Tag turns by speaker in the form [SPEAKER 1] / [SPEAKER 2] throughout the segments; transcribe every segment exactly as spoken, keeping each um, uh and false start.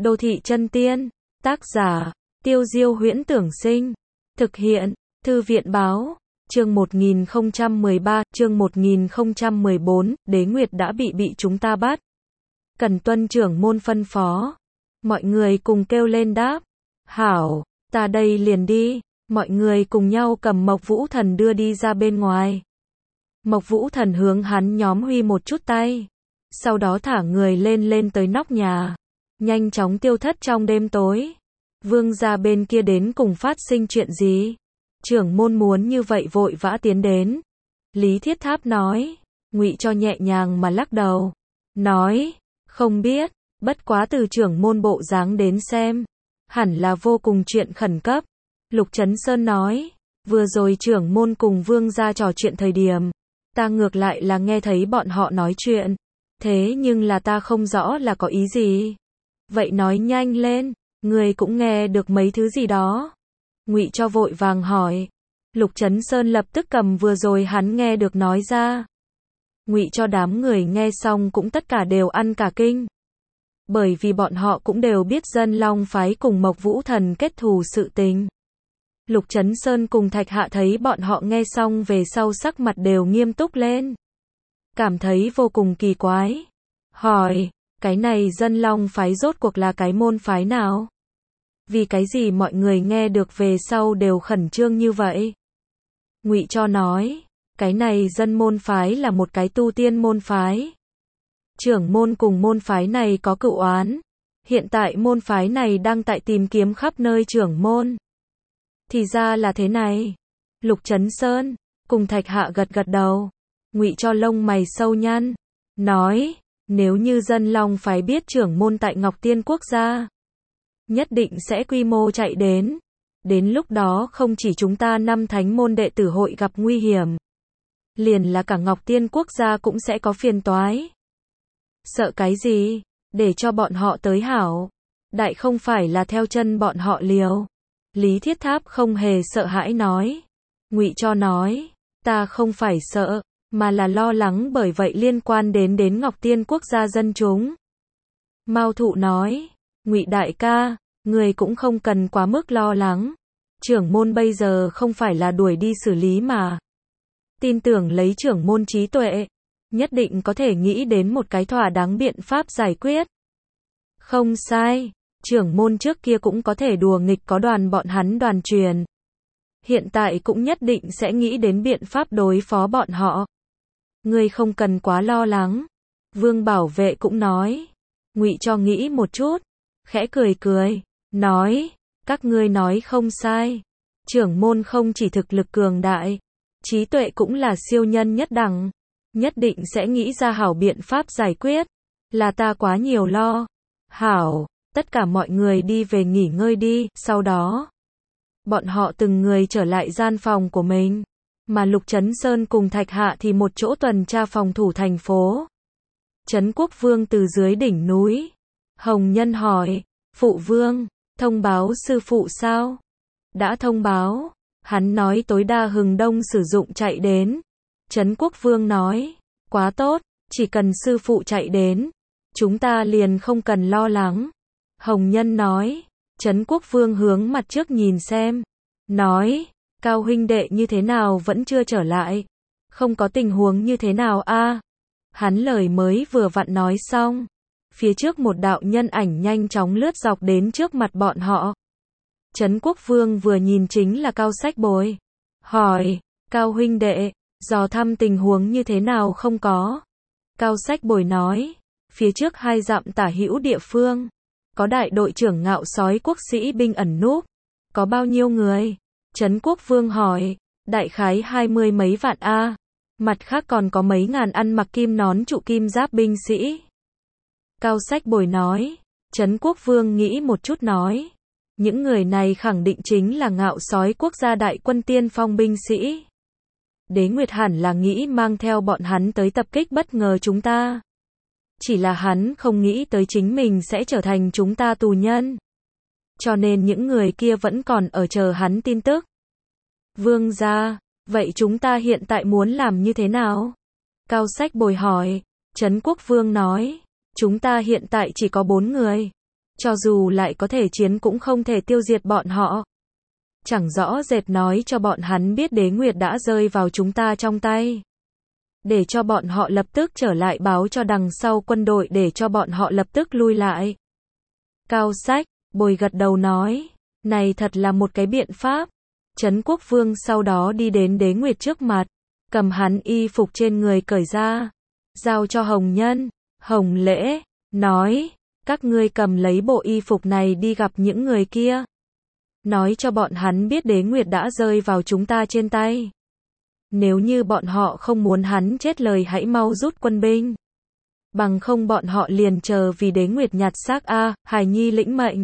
[SPEAKER 1] Đô thị chân tiên, tác giả, Tiêu Diêu Huyễn Tưởng Sinh, thực hiện, Thư viện Báo, chương một nghìn không trăm mười ba, chương một nghìn không trăm mười bốn, Đế Nguyệt đã bị bị chúng ta bắt. Cần tuân trưởng môn phân phó. Mọi người cùng kêu lên đáp. Hảo, ta đây liền đi. Mọi người cùng nhau cầm Mộc Vũ Thần đưa đi ra bên ngoài. Mộc Vũ Thần hướng hắn nhóm huy một chút tay. Sau đó thả người lên lên tới nóc nhà. Nhanh chóng tiêu thất trong đêm tối. Vương gia bên kia đến cùng phát sinh chuyện gì? Trưởng môn muốn như vậy vội vã tiến đến. Lý Thiết Tháp nói. Ngụy Cho nhẹ nhàng mà lắc đầu. Nói, không biết, bất quá từ trưởng môn bộ dáng đến xem. Hẳn là vô cùng chuyện khẩn cấp. Lục Chấn Sơn nói. Vừa rồi trưởng môn cùng vương gia trò chuyện thời điểm. Ta ngược lại là nghe thấy bọn họ nói chuyện. Thế nhưng là ta không rõ là có ý gì. Vậy nói nhanh lên, người cũng nghe được mấy thứ gì đó. Ngụy Cho vội vàng hỏi. Lục Chấn Sơn lập tức cầm vừa rồi hắn nghe được nói ra. Ngụy Cho đám người nghe xong cũng tất cả đều ăn cả kinh. Bởi vì bọn họ cũng đều biết Dân Long phái cùng Mộc Vũ Thần kết thù sự tình. Lục Chấn Sơn cùng Thạch Hạ thấy bọn họ nghe xong về sau sắc mặt đều nghiêm túc lên. Cảm thấy vô cùng kỳ quái. Hỏi, cái này Dân Long phái rốt cuộc là cái môn phái nào? Vì cái gì mọi người nghe được về sau đều khẩn trương như vậy? Ngụy Cho nói, cái này Dân môn phái là một cái tu tiên môn phái. Trưởng môn cùng môn phái này có cựu oán. Hiện tại môn phái này đang tại tìm kiếm khắp nơi trưởng môn. Thì ra là thế này. Lục Chấn Sơn cùng Thạch Hạ gật gật đầu. Ngụy Cho lông mày sâu nhăn, nói, nếu như Dân Long phái biết trưởng môn tại Ngọc Tiên Quốc gia, nhất định sẽ quy mô chạy đến. Đến lúc đó không chỉ chúng ta năm thánh môn đệ tử hội gặp nguy hiểm, liền là cả Ngọc Tiên Quốc gia cũng sẽ có phiền toái. Sợ cái gì? Để cho bọn họ tới hảo. Đại không phải là theo chân bọn họ liều. Lý Thiết Tháp không hề sợ hãi nói. Ngụy Cho nói, ta không phải sợ, mà là lo lắng bởi vậy liên quan đến đến Ngọc Tiên Quốc gia dân chúng. Mao Thụ nói, Ngụy đại ca, người cũng không cần quá mức lo lắng. Trưởng môn bây giờ không phải là đuổi đi xử lý mà. Tin tưởng lấy trưởng môn trí tuệ, nhất định có thể nghĩ đến một cái thỏa đáng biện pháp giải quyết. Không sai, trưởng môn trước kia cũng có thể đùa nghịch có đoàn bọn hắn đoàn truyền. Hiện tại cũng nhất định sẽ nghĩ đến biện pháp đối phó bọn họ. Ngươi không cần quá lo lắng. Vương Bảo Vệ cũng nói. Ngụy Cho nghĩ một chút, khẽ cười cười, nói, các ngươi nói không sai. Trưởng môn không chỉ thực lực cường đại, trí tuệ cũng là siêu nhân nhất đẳng. Nhất định sẽ nghĩ ra hảo biện pháp giải quyết. Là ta quá nhiều lo. Hảo, tất cả mọi người đi về nghỉ ngơi đi. Sau đó, bọn họ từng người trở lại gian phòng của mình. Mà Lục Chấn Sơn cùng Thạch Hạ thì một chỗ tuần tra phòng thủ thành phố. Trấn Quốc Vương từ dưới đỉnh núi. Hồng Nhân hỏi, phụ vương, thông báo sư phụ sao? Đã thông báo. Hắn nói tối đa Hừng Đông sử dụng chạy đến. Trấn Quốc Vương nói, quá tốt, chỉ cần sư phụ chạy đến, chúng ta liền không cần lo lắng. Hồng Nhân nói, Trấn Quốc Vương hướng mặt trước nhìn xem, nói, Cao huynh đệ như thế nào vẫn chưa trở lại, không có tình huống như thế nào a? À? Hắn lời mới vừa vặn nói xong, phía trước một đạo nhân ảnh nhanh chóng lướt dọc đến trước mặt bọn họ. Trấn Quốc Vương vừa nhìn chính là Cao Sách Bồi, hỏi, Cao huynh đệ, dò thăm tình huống như thế nào không có? Cao Sách Bồi nói, phía trước hai dặm tả hữu địa phương, có đại đội trưởng Ngạo Sói quốc sĩ binh ẩn núp, có bao nhiêu người? Trấn Quốc Vương hỏi, đại khái hai mươi mấy vạn a, mặt khác còn có mấy ngàn ăn mặc kim nón trụ kim giáp binh sĩ. Cao Sách Bồi nói, Trấn Quốc Vương nghĩ một chút nói, những người này khẳng định chính là Ngạo Sói quốc gia đại quân tiên phong binh sĩ. Đế Nguyệt hẳn là nghĩ mang theo bọn hắn tới tập kích bất ngờ chúng ta. Chỉ là hắn không nghĩ tới chính mình sẽ trở thành chúng ta tù nhân. Cho nên những người kia vẫn còn ở chờ hắn tin tức. Vương gia, vậy chúng ta hiện tại muốn làm như thế nào? Cao Sách Bồi hỏi. Trấn Quốc Vương nói, chúng ta hiện tại chỉ có bốn người. Cho dù lại có thể chiến cũng không thể tiêu diệt bọn họ. Chẳng rõ rệt nói cho bọn hắn biết Đế Nguyệt đã rơi vào chúng ta trong tay. Để cho bọn họ lập tức trở lại báo cho đằng sau quân đội để cho bọn họ lập tức lui lại. Cao Sách, Bồi gật đầu nói, này thật là một cái biện pháp. Trấn Quốc Vương sau đó đi đến Đế Nguyệt trước mặt, cầm hắn y phục trên người cởi ra, giao cho Hồng Nhân, Hồng Lễ, nói, các ngươi cầm lấy bộ y phục này đi gặp những người kia. Nói cho bọn hắn biết Đế Nguyệt đã rơi vào chúng ta trên tay. Nếu như bọn họ không muốn hắn chết lời hãy mau rút quân binh. Bằng không bọn họ liền chờ vì Đế Nguyệt nhặt xác a, Hải Nhi lĩnh mệnh.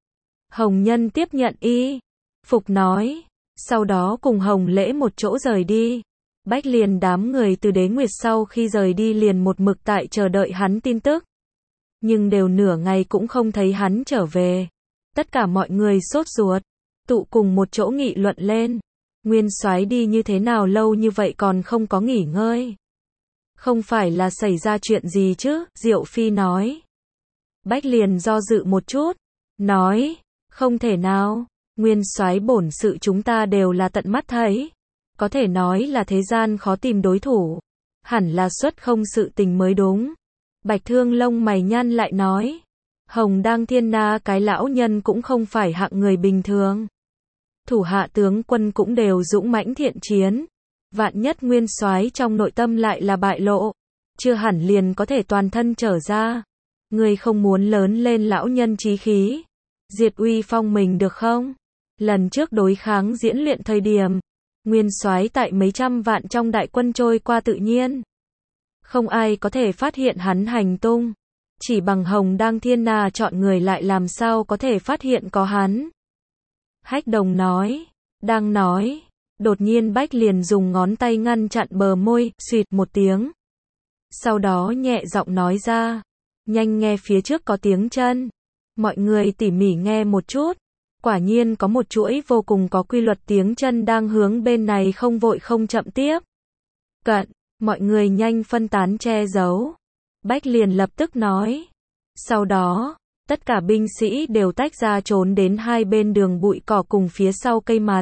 [SPEAKER 1] Hồng Nhân tiếp nhận y phục nói, sau đó cùng Hồng Lễ một chỗ rời đi. Bách liền đám người từ Đế Nguyệt sau khi rời đi liền một mực tại chờ đợi hắn tin tức. Nhưng đều nửa ngày cũng không thấy hắn trở về. Tất cả mọi người sốt ruột, tụ cùng một chỗ nghị luận lên. Nguyên soái đi như thế nào lâu như vậy còn không có nghỉ ngơi. Không phải là xảy ra chuyện gì chứ, Diệu Phi nói. Bách liền do dự một chút, nói, không thể nào, nguyên soái bổn sự chúng ta đều là tận mắt thấy. Có thể nói là thế gian khó tìm đối thủ. Hẳn là xuất không sự tình mới đúng. Bạch Thương lông mày nhăn lại nói, Hồng Đang Thiên Na cái lão nhân cũng không phải hạng người bình thường. Thủ hạ tướng quân cũng đều dũng mãnh thiện chiến. Vạn nhất nguyên soái trong nội tâm lại là bại lộ, chưa hẳn liền có thể toàn thân trở ra. Ngươi không muốn lớn lên lão nhân chí khí, diệt uy phong mình được không? Lần trước đối kháng diễn luyện thời điểm, nguyên soái tại mấy trăm vạn trong đại quân trôi qua tự nhiên. Không ai có thể phát hiện hắn hành tung. Chỉ bằng Hồng Đang Thiên Na chọn người lại làm sao có thể phát hiện có hắn. Hách Đồng nói, đang nói, đột nhiên Bách liền dùng ngón tay ngăn chặn bờ môi, xuyệt một tiếng. Sau đó nhẹ giọng nói ra, nhanh nghe phía trước có tiếng chân. Mọi người tỉ mỉ nghe một chút. Quả nhiên có một chuỗi vô cùng có quy luật tiếng chân đang hướng bên này không vội không chậm tiếp. Cận, mọi người nhanh phân tán che giấu. Bách liền lập tức nói. Sau đó, tất cả binh sĩ đều tách ra trốn đến hai bên đường bụi cỏ cùng phía sau cây mặt.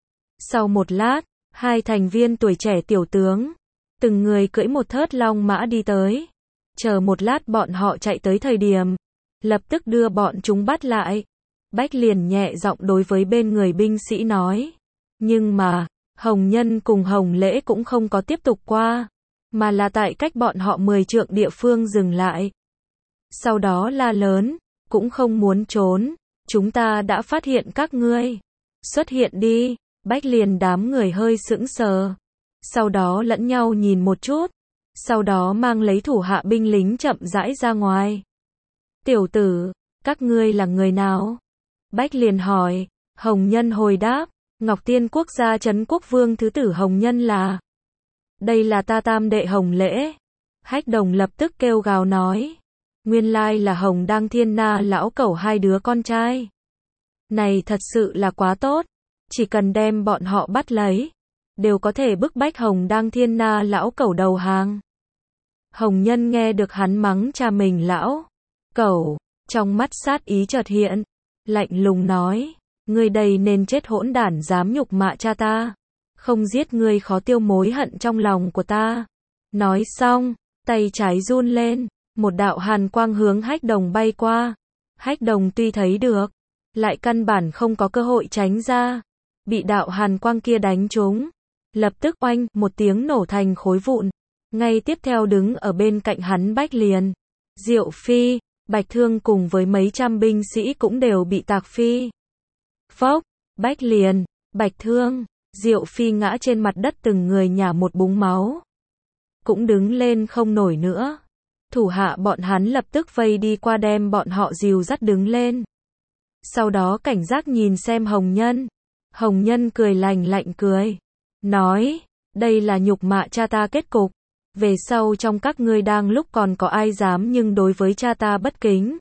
[SPEAKER 1] Sau một lát, hai thành viên tuổi trẻ tiểu tướng, từng người cưỡi một thớt long mã đi tới. Chờ một lát bọn họ chạy tới thời điểm, lập tức đưa bọn chúng bắt lại. Bách liền nhẹ giọng đối với bên người binh sĩ nói. Nhưng mà, Hồng Nhân cùng Hồng Lễ cũng không có tiếp tục qua, mà là tại cách bọn họ mười trượng địa phương dừng lại. Sau đó la lớn, cũng không muốn trốn, chúng ta đã phát hiện các ngươi. Xuất hiện đi. Bách liền đám người hơi sững sờ. Sau đó lẫn nhau nhìn một chút. Sau đó mang lấy thủ hạ binh lính chậm rãi ra ngoài. Tiểu tử, các ngươi là người nào? Bách liền hỏi. Hồng Nhân hồi đáp, Ngọc Tiên quốc gia Trấn Quốc Vương thứ tử Hồng Nhân là. Đây là ta tam đệ Hồng Lễ. Hách Đồng lập tức kêu gào nói. Nguyên lai là Hồng Đang Thiên Na lão cẩu hai đứa con trai. Này thật sự là quá tốt. Chỉ cần đem bọn họ bắt lấy, đều có thể bức bách Hồng Đang Thiên Na lão cẩu đầu hàng. Hồng Nhân nghe được hắn mắng cha mình lão cẩu, trong mắt sát ý chợt hiện, lạnh lùng nói, ngươi đây nên chết hỗn đản dám nhục mạ cha ta, không giết ngươi khó tiêu mối hận trong lòng của ta. Nói xong, tay trái run lên, một đạo hàn quang hướng Hách Đồng bay qua. Hách Đồng tuy thấy được, lại căn bản không có cơ hội tránh ra, bị đạo hàn quang kia đánh trúng, lập tức oanh một tiếng nổ thành khối vụn. Ngay tiếp theo đứng ở bên cạnh hắn Bách liền, Diệu Phi, Bạch Thương cùng với mấy trăm binh sĩ cũng đều bị tạc phi. Phốc, Bách liền, Bạch Thương, Diệu Phi ngã trên mặt đất từng người nhả một búng máu. Cũng đứng lên không nổi nữa. Thủ hạ bọn hắn lập tức vây đi qua đem bọn họ dìu dắt đứng lên. Sau đó cảnh giác nhìn xem Hồng Nhân. Hồng Nhân cười lành lạnh cười. Nói, đây là nhục mạ cha ta kết cục. Về sau trong các ngươi đang lúc còn có ai dám nhưng đối với cha ta bất kính.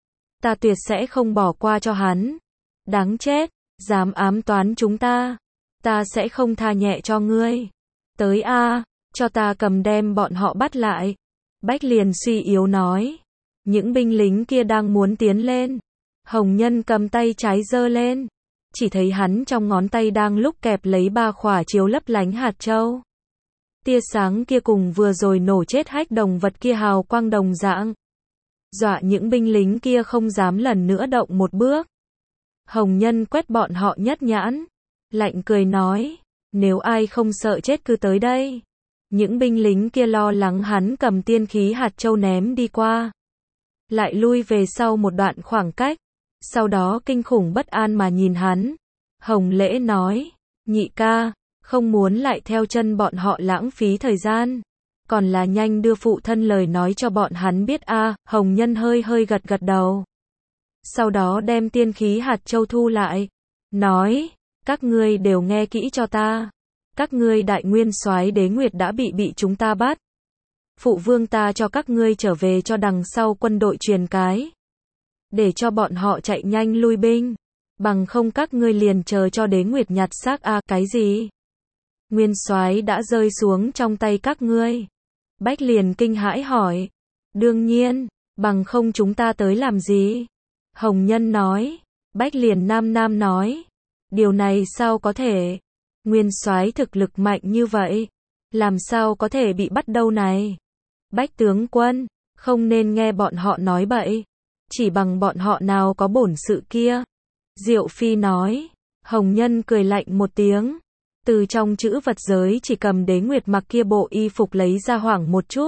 [SPEAKER 1] Ta tuyệt sẽ không bỏ qua cho hắn. Đáng chết, dám ám toán chúng ta. Ta sẽ không tha nhẹ cho ngươi. Tới a, cho ta cầm đem bọn họ bắt lại. Bách liền suy yếu nói. Những binh lính kia đang muốn tiến lên. Hồng Nhân cầm tay trái giơ lên. Chỉ thấy hắn trong ngón tay đang lúc kẹp lấy ba khỏa chiếu lấp lánh hạt châu. Tia sáng kia cùng vừa rồi nổ chết hách đồng vật kia hào quang đồng dạng. Dọa những binh lính kia không dám lần nữa động một bước. Hồng Nhân quét bọn họ nhất nhãn. Lạnh cười nói, nếu ai không sợ chết cứ tới đây. Những binh lính kia lo lắng hắn cầm tiên khí hạt châu ném đi qua. Lại lui về sau một đoạn khoảng cách. Sau đó kinh khủng bất an mà nhìn hắn. Hồng Lễ nói, nhị ca, không muốn lại theo chân bọn họ lãng phí thời gian. Còn là nhanh đưa phụ thân lời nói cho bọn hắn biết a. À, Hồng Nhân hơi hơi gật gật đầu. Sau đó đem tiên khí hạt châu thu lại. Nói, các ngươi đều nghe kỹ cho ta. Các ngươi đại nguyên soái Đế Nguyệt đã bị bị chúng ta bắt. Phụ vương ta cho các ngươi trở về cho đằng sau quân đội truyền cái. Để cho bọn họ chạy nhanh lui binh. Bằng không các ngươi liền chờ cho Đế Nguyệt nhặt xác a. À, cái gì? Nguyên soái đã rơi xuống trong tay các ngươi. Bách liền kinh hãi hỏi. Đương nhiên, bằng không chúng ta tới làm gì? Hồng Nhân nói. Bách liền nam nam nói. Điều này sao có thể? Nguyên soái thực lực mạnh như vậy. Làm sao có thể bị bắt đâu này? Bách tướng quân, không nên nghe bọn họ nói bậy. Chỉ bằng bọn họ nào có bổn sự kia. Diệu Phi nói. Hồng Nhân cười lạnh một tiếng. Từ trong chữ vật giới chỉ cầm Đế Nguyệt mặc kia bộ y phục lấy ra hoảng một chút.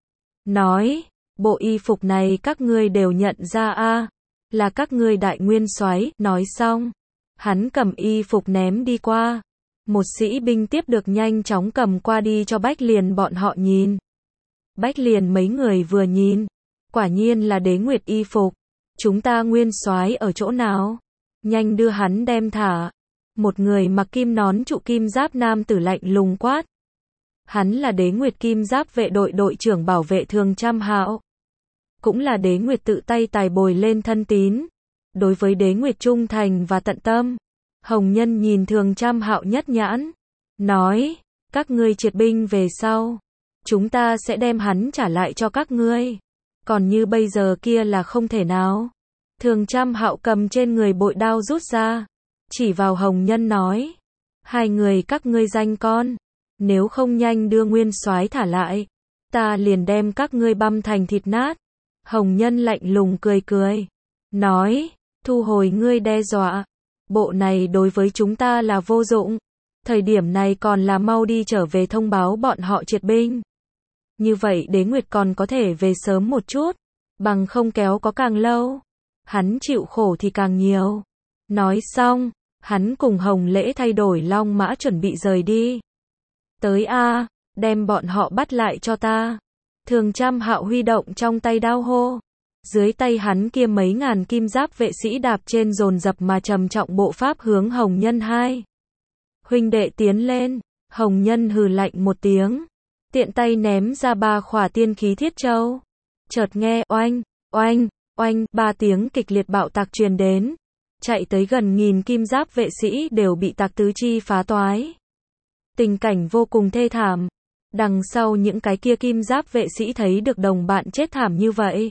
[SPEAKER 1] Nói, bộ y phục này các ngươi đều nhận ra a, à, là các ngươi đại nguyên soái. Nói xong, hắn cầm y phục ném đi qua. Một sĩ binh tiếp được nhanh chóng cầm qua đi cho Bách liền bọn họ nhìn. Bách liền mấy người vừa nhìn, quả nhiên là Đế Nguyệt y phục. Chúng ta nguyên soái ở chỗ nào? Nhanh đưa hắn đem thả. Một người mặc kim nón trụ kim giáp nam tử lạnh lùng quát. Hắn là Đế Nguyệt kim giáp vệ đội đội trưởng bảo vệ Thường Trăm Hạo. Cũng là Đế Nguyệt tự tay tài bồi lên thân tín. Đối với Đế Nguyệt trung thành và tận tâm. Hồng Nhân nhìn Thường Trăm Hạo nhất nhãn. Nói, các ngươi triệt binh về sau. Chúng ta sẽ đem hắn trả lại cho các ngươi. Còn như bây giờ kia là không thể nào. Thường Trăm Hạo cầm trên người bội đao rút ra. Chỉ vào Hồng Nhân nói. Hai người các ngươi danh con. Nếu không nhanh đưa nguyên soái thả lại. Ta liền đem các ngươi băm thành thịt nát. Hồng Nhân lạnh lùng cười cười. Nói. Thu hồi ngươi đe dọa. Bộ này đối với chúng ta là vô dụng. Thời điểm này còn là mau đi trở về thông báo bọn họ triệt binh. Như vậy Đế Nguyệt còn có thể về sớm một chút. Bằng không kéo có càng lâu. Hắn chịu khổ thì càng nhiều. Nói xong, hắn cùng Hồng Lễ thay đổi long mã chuẩn bị rời đi. Tới a, đem bọn họ bắt lại cho ta. Thường Trăm Hạo huy động trong tay đao hô. Dưới tay hắn kia mấy ngàn kim giáp vệ sĩ đạp trên dồn dập mà trầm trọng bộ pháp hướng Hồng Nhân hai. Huynh đệ tiến lên. Hồng Nhân hừ lạnh một tiếng. Tiện tay ném ra ba khỏa tiên khí thiết châu. Chợt nghe oanh, oanh, oanh, ba tiếng kịch liệt bạo tạc truyền đến. Chạy tới gần nghìn kim giáp vệ sĩ đều bị tạc tứ chi phá toái. Tình cảnh vô cùng thê thảm. Đằng sau những cái kia kim giáp vệ sĩ thấy được đồng bạn chết thảm như vậy.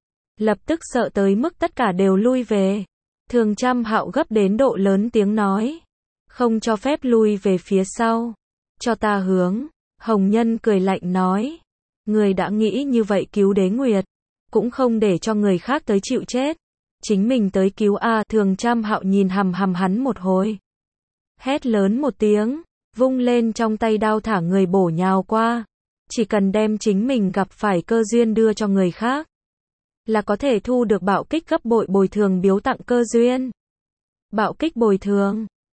[SPEAKER 1] Lập tức sợ tới mức tất cả đều lui về. Thường Trăm Hạo gấp đến độ lớn tiếng nói. Không cho phép lui về phía sau. Cho ta hướng. Hồng Nhân cười lạnh nói. Người đã nghĩ như vậy cứu Đế Nguyệt. Cũng không để cho người khác tới chịu chết. Chính mình tới cứu a. Thường Trăm Hạo nhìn hằm hằm hắn một hồi. Hét lớn một tiếng. Vung lên trong tay đao thả người bổ nhào qua. Chỉ cần đem chính mình gặp phải cơ duyên đưa cho người khác. Là có thể thu được bạo kích gấp bội bồi thường biếu tặng cơ duyên. Bạo kích bồi thường.